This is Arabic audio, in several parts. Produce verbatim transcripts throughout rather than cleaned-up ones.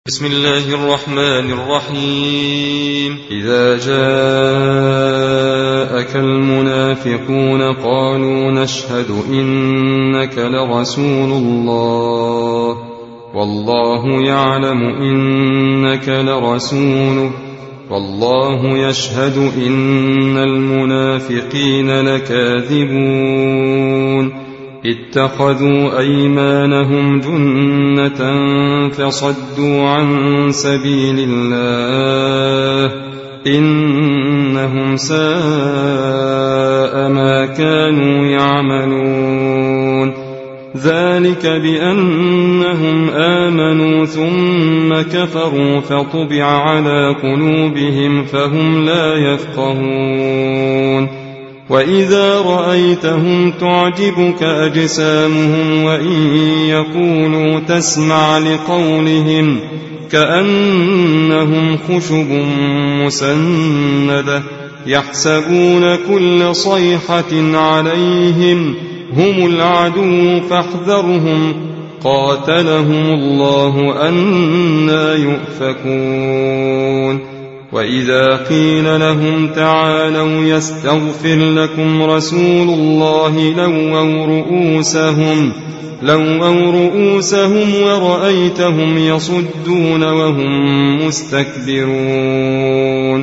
بسم الله الرحمن الرحيم. إذا جاءك المنافقون قالوا نشهد إنك لرسول الله والله يعلم إنك لرسوله والله يشهد إن المنافقين لكاذبون. اتخذوا أيمانهم جنة فصدوا عن سبيل الله إنهم ساء ما كانوا يعملون. ذلك بأنهم آمنوا ثم كفروا فطبع على قلوبهم فهم لا يفقهون. وإذا رأيتهم تعجبك أجسامهم وإن يقولوا تسمع لقولهم كأنهم خشب مسندة يحسبون كل صيحة عليهم هم العدو فاحذرهم قاتلهم الله أنى يؤفكون. وإذا قيل لهم تعالوا يستغفر لكم رسول الله لووا رؤوسهم لووا رؤوسهم ورأيتهم يصدون وهم مستكبرون.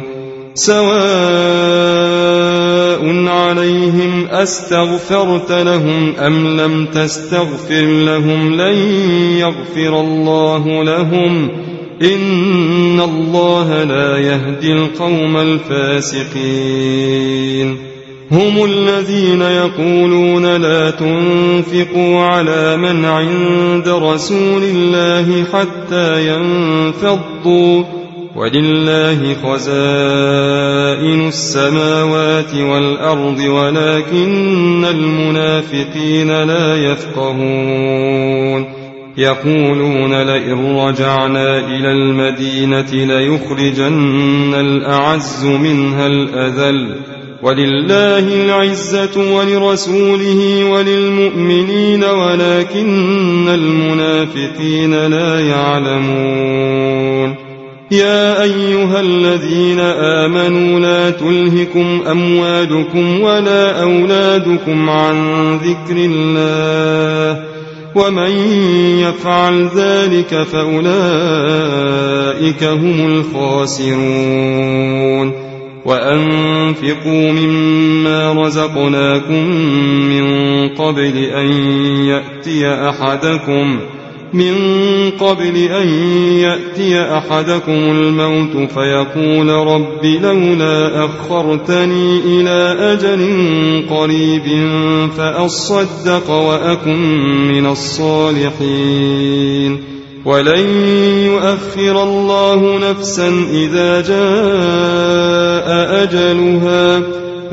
سواء عليهم أستغفرت لهم أم لم تستغفر لهم لن يغفر الله لهم إن الله لا يهدي القوم الفاسقين. هم الذين يقولون لا تنفقوا على من عند رسول الله حتى ينفضوا ولله خزائن السماوات والأرض ولكن المنافقين لا يفقهون. يقولون لئن رجعنا إلى المدينة ليخرجن الأعز منها الأذل ولله العزة ولرسوله وللمؤمنين ولكن المنافقين لا يعلمون. يا أيها الذين آمنوا لا تلهكم أموالكم ولا أولادكم عن ذكر الله ومن يفعل ذلك فأولئك هم الخاسرون. وأنفقوا مما رزقناكم من قبل أن يأتي أحدكم من قبل أن يأتي أحدكم الموت فيقول رب لولا أخرتني إلى أجل قريب فأصدق وأكن من الصالحين. ولن يؤخر الله نفسا إذا جاء أجلها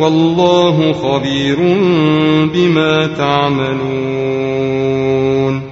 والله خبير بما تعملون.